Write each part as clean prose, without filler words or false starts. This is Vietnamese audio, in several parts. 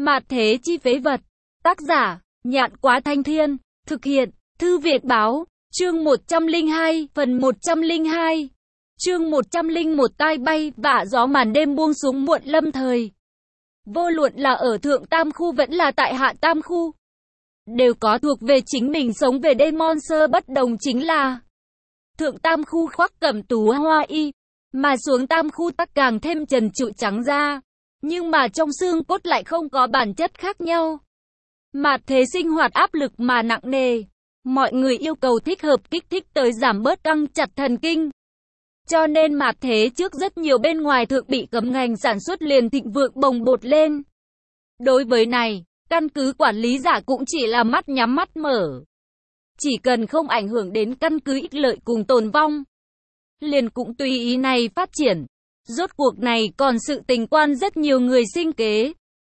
Mạt thế chi phế vật. Tác giả, Nhạn Quá Thanh Thiên. Thực hiện, Thư Việt Báo. Chương 102, phần 102. Chương 101 tai bay vạ gió màn đêm buông xuống muộn lâm thời. Vô luận là ở Thượng Tam Khu vẫn là tại Hạ Tam Khu, đều có thuộc về chính mình sống về đêm monster bất đồng chính là Thượng Tam Khu khoác cẩm tú hoa y, mà xuống Tam Khu tắc càng thêm trần trụi trắng da. Nhưng mà trong xương cốt lại không có bản chất khác nhau. Mạt thế sinh hoạt áp lực mà nặng nề. Mọi người yêu cầu thích hợp kích thích tới giảm bớt căng chặt thần kinh. Cho nên mạt thế trước rất nhiều bên ngoài thượng bị cấm ngành sản xuất liền thịnh vượng bồng bột lên. Đối với này, căn cứ quản lý giả cũng chỉ là mắt nhắm mắt mở. Chỉ cần không ảnh hưởng đến căn cứ ích lợi cùng tồn vong, liền cũng tùy ý này phát triển. Rốt cuộc này còn sự tình quan rất nhiều người sinh kế.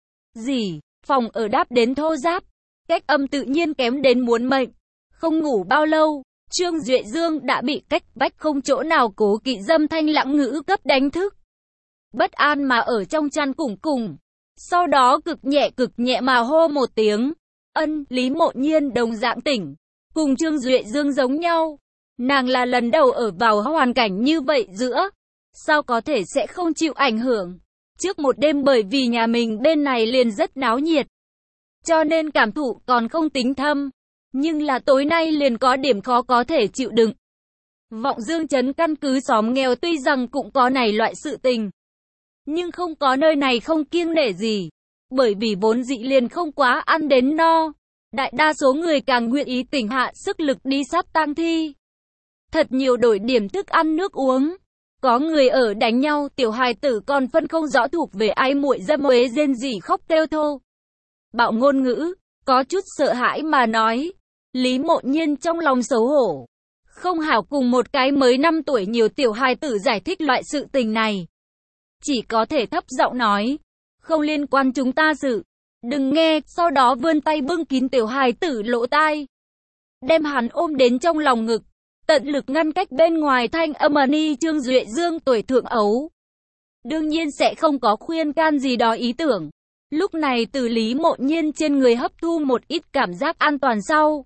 Gì, phòng ở đáp đến thô ráp, cách âm tự nhiên kém đến muốn mệnh. Không ngủ bao lâu, Trương Duệ Dương đã bị cách vách không chỗ nào cố kỵ dâm thanh lãng ngữ cấp đánh thức. Bất an mà ở trong chăn cùng cùng. Sau đó cực nhẹ mà hô một tiếng. Ân, Lý Mộ Nhiên đồng dạng tỉnh. Cùng Trương Duệ Dương giống nhau. Nàng là lần đầu ở vào hoàn cảnh như vậy giữa. Sao có thể sẽ không chịu ảnh hưởng. Trước một đêm bởi vì nhà mình bên này liền rất náo nhiệt, cho nên cảm thụ còn không tính thâm. Nhưng là tối nay liền có điểm khó có thể chịu đựng. Vọng Dương trấn căn cứ xóm nghèo tuy rằng cũng có này loại sự tình, nhưng không có nơi này không kiêng nể gì. Bởi vì vốn dĩ liền không quá ăn đến no. Đại đa số người càng nguyện ý tỉnh hạ sức lực đi sát tang thi. Thật nhiều đổi điểm thức ăn nước uống. Có người ở đánh nhau, tiểu hài tử còn phân không rõ thuộc về ai, muội dâm uế rên rỉ khóc kêu thô. Bạo ngôn ngữ, có chút sợ hãi mà nói. Lý Mộ Nhiên trong lòng xấu hổ. Không hảo cùng một cái mới 5 tuổi nhiều tiểu hài tử giải thích loại sự tình này. Chỉ có thể thấp giọng nói. Không liên quan chúng ta sự. Đừng nghe, sau đó vươn tay bưng kín tiểu hài tử lỗ tai. Đem hắn ôm đến trong lòng ngực. Tận lực ngăn cách bên ngoài thanh âm ni. Trương Duệ Dương tuổi thượng ấu, đương nhiên sẽ không có khuyên can gì đó ý tưởng. Lúc này từ Lý Mộ Nhiên trên người hấp thu một ít cảm giác an toàn sau.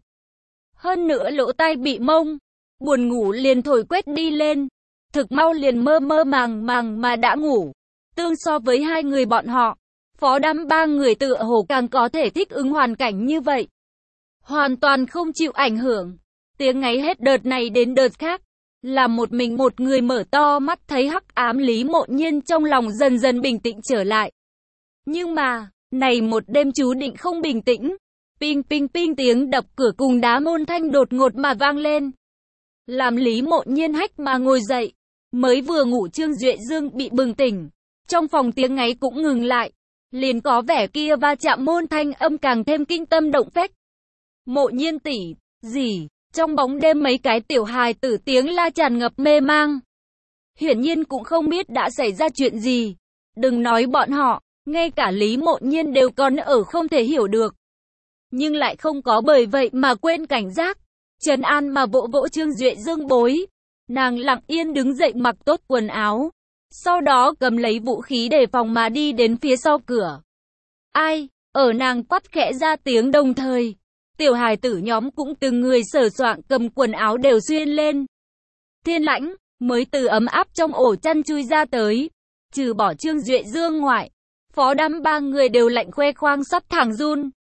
Hơn nữa lỗ tai bị mông, buồn ngủ liền thổi quét đi lên. Thực mau liền mơ màng mà đã ngủ. Tương so với hai người bọn họ, phó đám ba người tựa hồ càng có thể thích ứng hoàn cảnh như vậy. Hoàn toàn không chịu ảnh hưởng. Tiếng ngáy hết đợt này đến đợt khác. Là một mình một người mở to mắt thấy hắc ám. Lý Mộ Nhiên trong lòng dần dần bình tĩnh trở lại. Nhưng mà, này một đêm chú định không bình tĩnh. Ping ping ping tiếng đập cửa cùng đá môn thanh đột ngột mà vang lên. Làm Lý Mộ Nhiên hách mà ngồi dậy. Mới vừa ngủ Trương Duệ Dương bị bừng tỉnh. Trong phòng tiếng ngáy cũng ngừng lại. Liền có vẻ kia va chạm môn thanh âm càng thêm kinh tâm động phách. Mộ Nhiên tỷ, gì? Trong bóng đêm mấy cái tiểu hài tử tiếng la tràn ngập mê mang. Hiển nhiên cũng không biết đã xảy ra chuyện gì. Đừng nói bọn họ, ngay cả Lý Mộ Nhiên đều còn ở không thể hiểu được. Nhưng lại không có bởi vậy mà quên cảnh giác. Trấn an mà vỗ vỗ Trương Duệ Dương bối. Nàng lặng yên đứng dậy mặc tốt quần áo. Sau đó cầm lấy vũ khí đề phòng mà đi đến phía sau cửa. Ai, ở nàng quát khẽ ra tiếng đồng thời. Tiểu hài tử nhóm cũng từng người sờ soạng cầm quần áo đều xuyên lên. Thiên Lãnh mới từ ấm áp trong ổ chăn chui ra tới. Trừ bỏ Trương Duệ Dương ngoại, phó đám ba người đều lạnh khoe khoang sắp thẳng run.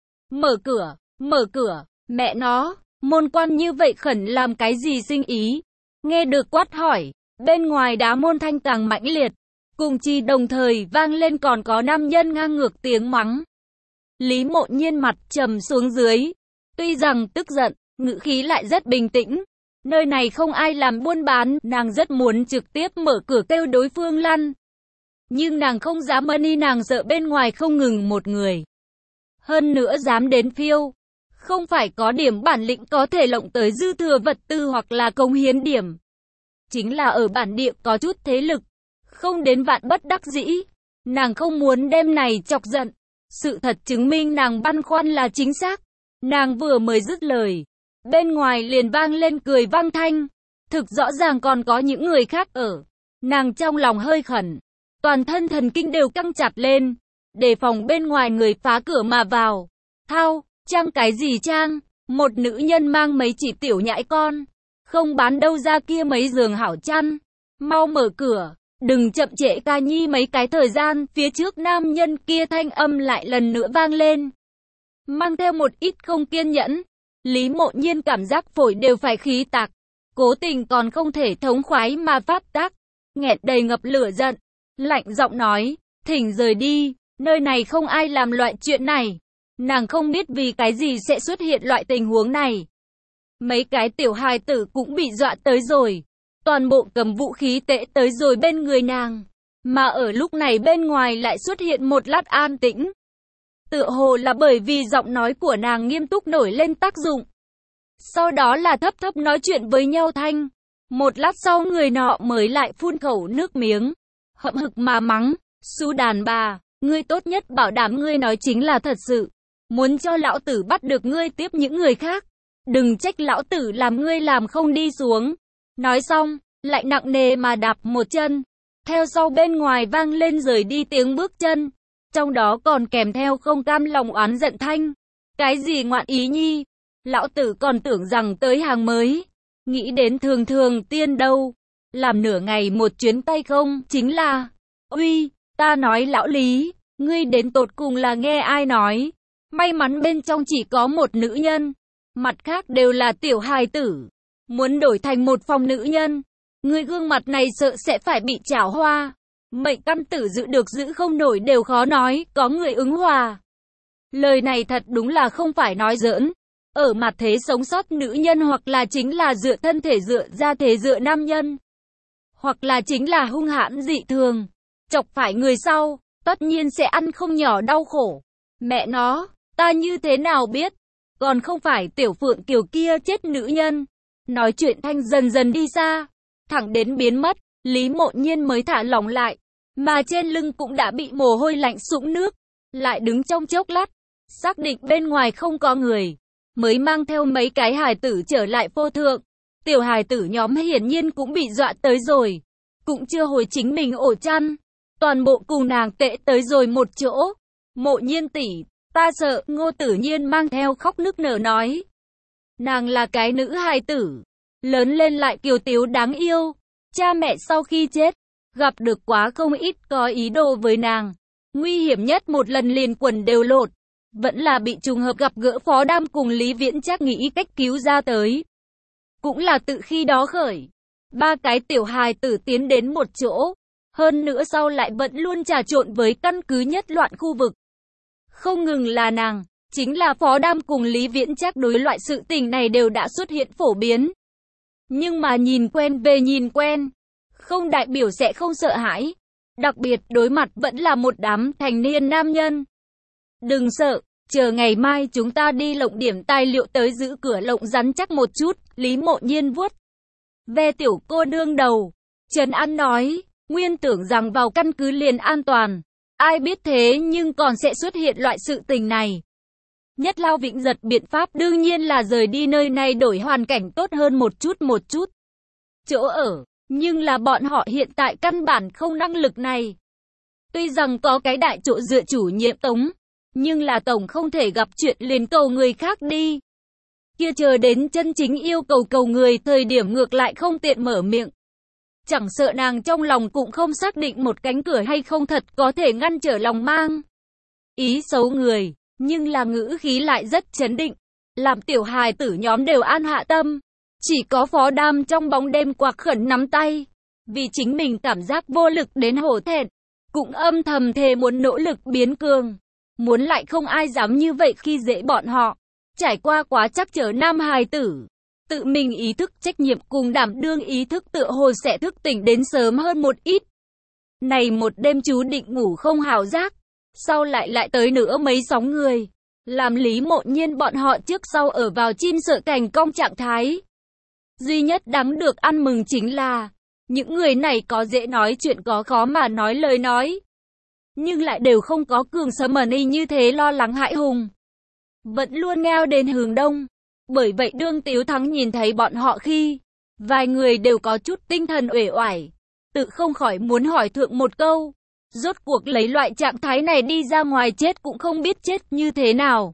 Mở cửa, mẹ nó, môn quan như vậy khẩn làm cái gì sinh ý? Nghe được quát hỏi, bên ngoài đá môn thanh càng mãnh liệt. Cùng chi đồng thời vang lên còn có nam nhân ngang ngược tiếng mắng. Lý Mộ Nhiên mặt trầm xuống dưới. Tuy rằng tức giận, ngữ khí lại rất bình tĩnh. Nơi này không ai làm buôn bán, nàng rất muốn trực tiếp mở cửa kêu đối phương lăn. Nhưng nàng không dám ân, nàng sợ bên ngoài không ngừng một người. Hơn nữa dám đến phiêu. Không phải có điểm bản lĩnh có thể lộng tới dư thừa vật tư hoặc là công hiến điểm. Chính là ở bản địa có chút thế lực. Không đến vạn bất đắc dĩ. Nàng không muốn đem này chọc giận. Sự thật chứng minh nàng băn khoăn là chính xác. Nàng vừa mới dứt lời, bên ngoài liền vang lên cười vang thanh. Thực rõ ràng còn có những người khác ở. Nàng trong lòng hơi khẩn, toàn thân thần kinh đều căng chặt lên. đề phòng bên ngoài người phá cửa mà vào. Thao, trang cái gì trang? Một nữ nhân mang mấy chỉ tiểu nhãi con, không bán đâu ra kia mấy giường hảo chăn. Mau mở cửa, đừng chậm trễ ca nhi mấy cái thời gian. Phía trước nam nhân kia thanh âm lại lần nữa vang lên, mang theo một ít không kiên nhẫn. Lý Mộ Nhiên cảm giác phổi đều phải khí tạc, cố tình còn không thể thống khoái mà pháp tác, nghẹn đầy ngập lửa giận, lạnh giọng nói, thỉnh rời đi, nơi này không ai làm loại chuyện này. Nàng không biết vì cái gì sẽ xuất hiện loại tình huống này. Mấy cái tiểu hài tử cũng bị dọa tới rồi, toàn bộ cầm vũ khí tệ tới rồi bên người nàng. Mà ở lúc này bên ngoài lại xuất hiện một lát an tĩnh. Tựa hồ là bởi vì giọng nói của nàng nghiêm túc nổi lên tác dụng. Sau đó là thấp thấp nói chuyện với nhau thanh. Một lát sau người nọ mới lại phun khẩu nước miếng, hậm hực mà mắng, Su đàn bà, ngươi tốt nhất bảo đảm ngươi nói chính là thật sự. Muốn cho lão tử bắt được ngươi tiếp những người khác, đừng trách lão tử làm ngươi làm không đi xuống. Nói xong, lại nặng nề mà đạp một chân. Theo sau bên ngoài vang lên rời đi tiếng bước chân, trong đó còn kèm theo không cam lòng oán giận thanh. Cái gì ngoạn ý nhi? Lão tử còn tưởng rằng tới hàng mới. Nghĩ đến thường thường tiên đâu. Làm nửa ngày một chuyến tay không, chính là... Uy, ta nói lão Lý, ngươi đến tột cùng là nghe ai nói? May mắn bên trong chỉ có một nữ nhân, mặt khác đều là tiểu hài tử. Muốn đổi thành một phòng nữ nhân, ngươi gương mặt này sợ sẽ phải bị chảo hoa. Mệnh căn tử giữ được giữ không nổi đều khó nói, có người ứng hòa. Lời này thật đúng là không phải nói giỡn. Ở mặt thế sống sót nữ nhân hoặc là chính là dựa thân thể dựa ra thế dựa nam nhân, hoặc là chính là hung hãn dị thường. Chọc phải người sau, tất nhiên sẽ ăn không nhỏ đau khổ. Mẹ nó, ta như thế nào biết? Còn không phải tiểu phượng kiều kia chết nữ nhân. Nói chuyện thanh dần dần đi xa, thẳng đến biến mất. Lý Mộ Nhiên mới thả lỏng lại, mà trên lưng cũng đã bị mồ hôi lạnh sũng nước. Lại đứng trong chốc lát, xác định bên ngoài không có người, mới mang theo mấy cái hài tử trở lại phô thượng. Tiểu hài tử nhóm hiển nhiên cũng bị dọa tới rồi, cũng chưa hồi chính mình ổ chăn, toàn bộ cùng nàng tệ tới rồi một chỗ. Mộ Nhiên tỷ, ta sợ. Ngô Tử Nhiên mang theo khóc nức nở nói. Nàng là cái nữ hài tử, lớn lên lại kiều tiếu đáng yêu. Cha mẹ sau khi chết, gặp được quá không ít có ý đồ với nàng. Nguy hiểm nhất một lần liền quần đều lột, vẫn là bị trùng hợp gặp gỡ Phó Đam cùng Lý Viễn Trác nghĩ cách cứu ra tới. Cũng là từ khi đó khởi, ba cái tiểu hài tử tiến đến một chỗ, hơn nữa sau lại vẫn luôn trà trộn với căn cứ nhất loạn khu vực. Không ngừng là nàng, chính là Phó Đam cùng Lý Viễn Trác đối loại sự tình này đều đã xuất hiện phổ biến. Nhưng mà nhìn quen về nhìn quen, không đại biểu sẽ không sợ hãi. Đặc biệt đối mặt vẫn là một đám thành niên nam nhân. Đừng sợ, chờ ngày mai chúng ta đi lộng điểm tài liệu tới giữ cửa lộng rắn chắc một chút. Lý Mộ Nhiên vuốt ve tiểu cô nương đầu, trấn an nói, nguyên tưởng rằng vào căn cứ liền an toàn. Ai biết thế nhưng còn sẽ xuất hiện loại sự tình này. Nhất Lao Vĩnh Giật biện pháp đương nhiên là rời đi nơi này đổi hoàn cảnh tốt hơn một chút. Chỗ ở, nhưng là bọn họ hiện tại căn bản không năng lực này. Tuy rằng có cái đại chỗ dựa chủ nhiệm Tống, nhưng là Tổng không thể gặp chuyện liền cầu người khác đi. Kia chờ đến chân chính yêu cầu người thời điểm ngược lại không tiện mở miệng. Chẳng sợ nàng trong lòng cũng không xác định một cánh cửa hay không thật có thể ngăn trở lòng mang ý xấu người, nhưng là ngữ khí lại rất chấn định, làm tiểu hài tử nhóm đều an hạ tâm. Chỉ có Phó Đam trong bóng đêm quạc khẩn nắm tay, vì chính mình cảm giác vô lực đến hổ thẹn, cũng âm thầm thề muốn nỗ lực biến cường, muốn lại không ai dám như vậy khi dễ bọn họ. Trải qua quá chắc trở nam hài tử, tự mình ý thức trách nhiệm cùng đảm đương ý thức tựa hồ sẽ thức tỉnh đến sớm hơn một ít. Này một đêm chú định ngủ không hào giác, sau lại tới nữa mấy sóng người, làm Lý Mộ Nhiên bọn họ trước sau ở vào chim sợ cành cong trạng thái. Duy nhất đáng được ăn mừng chính là, những người này có dễ nói chuyện có khó mà nói lời nói, nhưng lại đều không có cường sớm mần y như thế lo lắng hãi hùng, vẫn luôn ngao đến hướng đông. Bởi vậy đương Tiếu Thắng nhìn thấy bọn họ khi, vài người đều có chút tinh thần uể oải, tự không khỏi muốn hỏi thượng một câu, Rốt cuộc lấy loại trạng thái này đi ra ngoài chết cũng không biết chết như thế nào.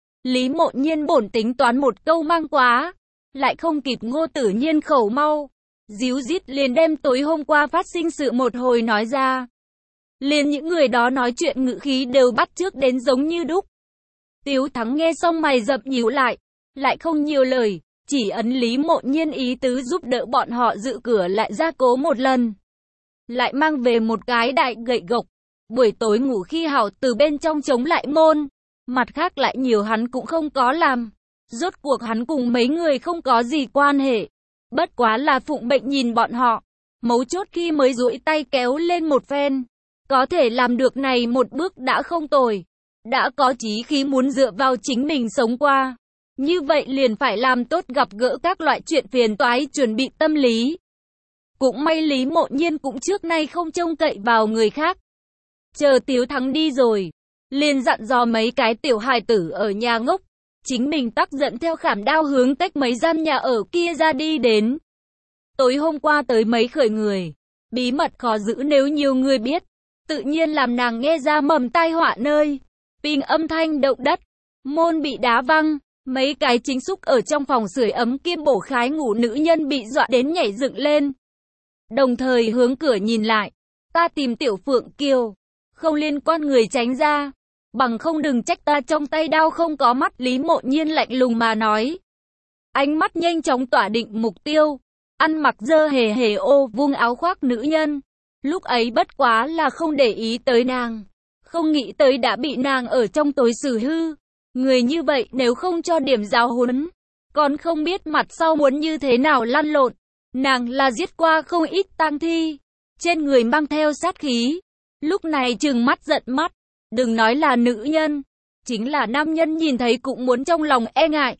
Lý Mộ Nhiên bổn tính toán một câu mang quá, lại không kịp Ngô Tử Nhiên khẩu mau. Díu dít liền đem tối hôm qua phát sinh sự một hồi nói ra. Liền những người đó nói chuyện ngữ khí đều bắt chước đến giống như đúc. Tiếu Thắng nghe xong mày rậm nhíu lại không nhiều lời, chỉ ấn Lý Mộ Nhiên ý tứ giúp đỡ bọn họ dự cửa lại gia cố một lần. Lại mang về một cái đại gậy gộc, buổi tối ngủ khi hảo từ bên trong chống lại môn. Mặt khác lại nhiều hắn cũng không có làm. Rốt cuộc hắn cùng mấy người không có gì quan hệ. Bất quá là phụng bệnh nhìn bọn họ. Mấu chốt khi mới duỗi tay kéo lên một phen. Có thể làm được này một bước đã không tồi. Đã có chí khí muốn dựa vào chính mình sống qua. Như vậy liền phải làm tốt gặp gỡ các loại chuyện phiền toái, chuẩn bị tâm lý. Cũng may Lý Mộ Nhiên cũng trước nay không trông cậy vào người khác. Chờ Tiếu Thắng đi rồi, liền dặn dò mấy cái tiểu hài tử ở nhà ngốc. Chính mình tắc giận theo khảm đao hướng tách mấy gian nhà ở kia ra đi đến. Tối hôm qua tới mấy khởi người. Bí mật khó giữ nếu nhiều người biết. Tự nhiên làm nàng nghe ra mầm tai họa nơi. Ping âm thanh động đất. Môn bị đá văng. Mấy cái chính xúc ở trong phòng sưởi ấm kim bổ khái ngủ nữ nhân bị dọa đến nhảy dựng lên. Đồng thời hướng cửa nhìn lại. Ta tìm Tiểu Phượng Kiều. Không liên quan người tránh ra. Bằng không đừng trách ta trong tay đao không có mắt. Lý Mộ Nhiên lạnh lùng mà nói. Ánh mắt nhanh chóng tỏa định mục tiêu. Ăn mặc dơ hề hề ô vung áo khoác nữ nhân. Lúc ấy bất quá là không để ý tới nàng. Không nghĩ tới đã bị nàng ở trong tối xử hư. Người như vậy nếu không cho điểm giáo huấn, còn không biết mặt sau muốn như thế nào lăn lộn. Nàng là giết qua không ít tang thi. Trên người mang theo sát khí. Lúc này trừng mắt giận mắt. Đừng nói là nữ nhân. Chính là nam nhân nhìn thấy cũng muốn trong lòng e ngại.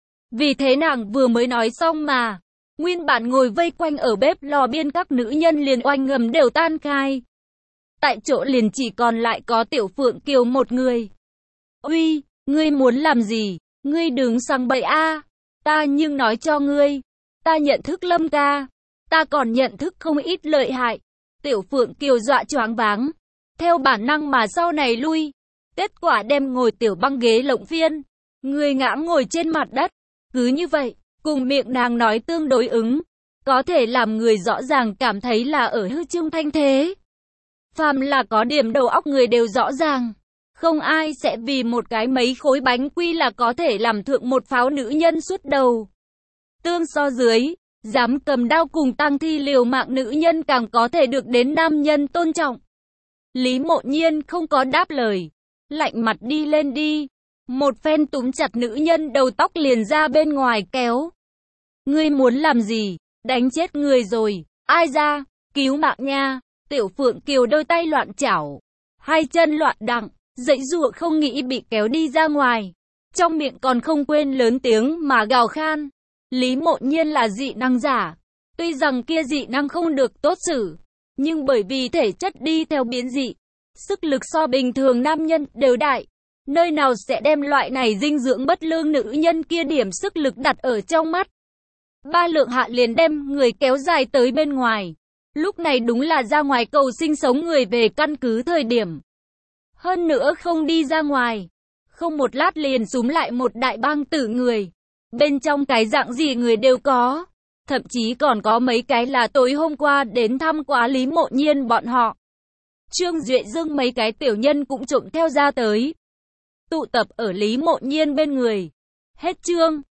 Vì thế nàng vừa mới nói xong mà. Nguyên bản ngồi vây quanh ở bếp lò biên các nữ nhân liền oanh ngầm đều tan khai. Tại chỗ liền chỉ còn lại có Tiểu Phượng Kiều một người. Uy, ngươi muốn làm gì? Ngươi đừng sang bậy a. Ta nhưng nói cho ngươi. Ta nhận thức Lâm ca. Ta còn nhận thức không ít lợi hại. Tiểu Phượng Kiều dọa choáng váng. Theo bản năng mà sau này lui. Kết quả đem ngồi tiểu băng ghế lộng phiên. Người ngã ngồi trên mặt đất. Cứ như vậy, cùng miệng nàng nói tương đối ứng. Có thể làm người rõ ràng cảm thấy là ở hư trương thanh thế. Phàm là có điểm đầu óc người đều rõ ràng. Không ai sẽ vì một cái mấy khối bánh quy là có thể làm thượng một pháo nữ nhân suốt đầu. Tương so dưới, dám cầm đao cùng tang thi liều mạng nữ nhân càng có thể được đến nam nhân tôn trọng. Lý Mộ Nhiên không có đáp lời. Lạnh mặt đi lên đi. Một phen túm chặt nữ nhân đầu tóc liền ra bên ngoài kéo. Ngươi muốn làm gì? Đánh chết người rồi. Ai ra? Cứu mạng nha. Tiểu Phượng Kiều đôi tay loạn chảo. Hai chân loạn đặng. Dãy dụa không nghĩ bị kéo đi ra ngoài. Trong miệng còn không quên lớn tiếng mà gào khan. Lý Mộ Nhiên là dị năng giả. Tuy rằng kia dị năng không được tốt xử. Nhưng bởi vì thể chất đi theo biến dị. Sức lực so bình thường nam nhân đều đại. Nơi nào sẽ đem loại này dinh dưỡng bất lương nữ nhân kia điểm sức lực đặt ở trong mắt. Ba lượng hạ liền đem người kéo dài tới bên ngoài. Lúc này đúng là ra ngoài cầu sinh sống người về căn cứ thời điểm. Hơn nữa không đi ra ngoài. Không một lát liền súm lại một đại bang tử người. Bên trong cái dạng gì người đều có. Thậm chí còn có mấy cái là tối hôm qua đến thăm quá Lý Mộ Nhiên bọn họ. Trương Duệ Dương mấy cái tiểu nhân cũng trộm theo ra tới. Tụ tập ở Lý Mộ Nhiên bên người. Hết chương.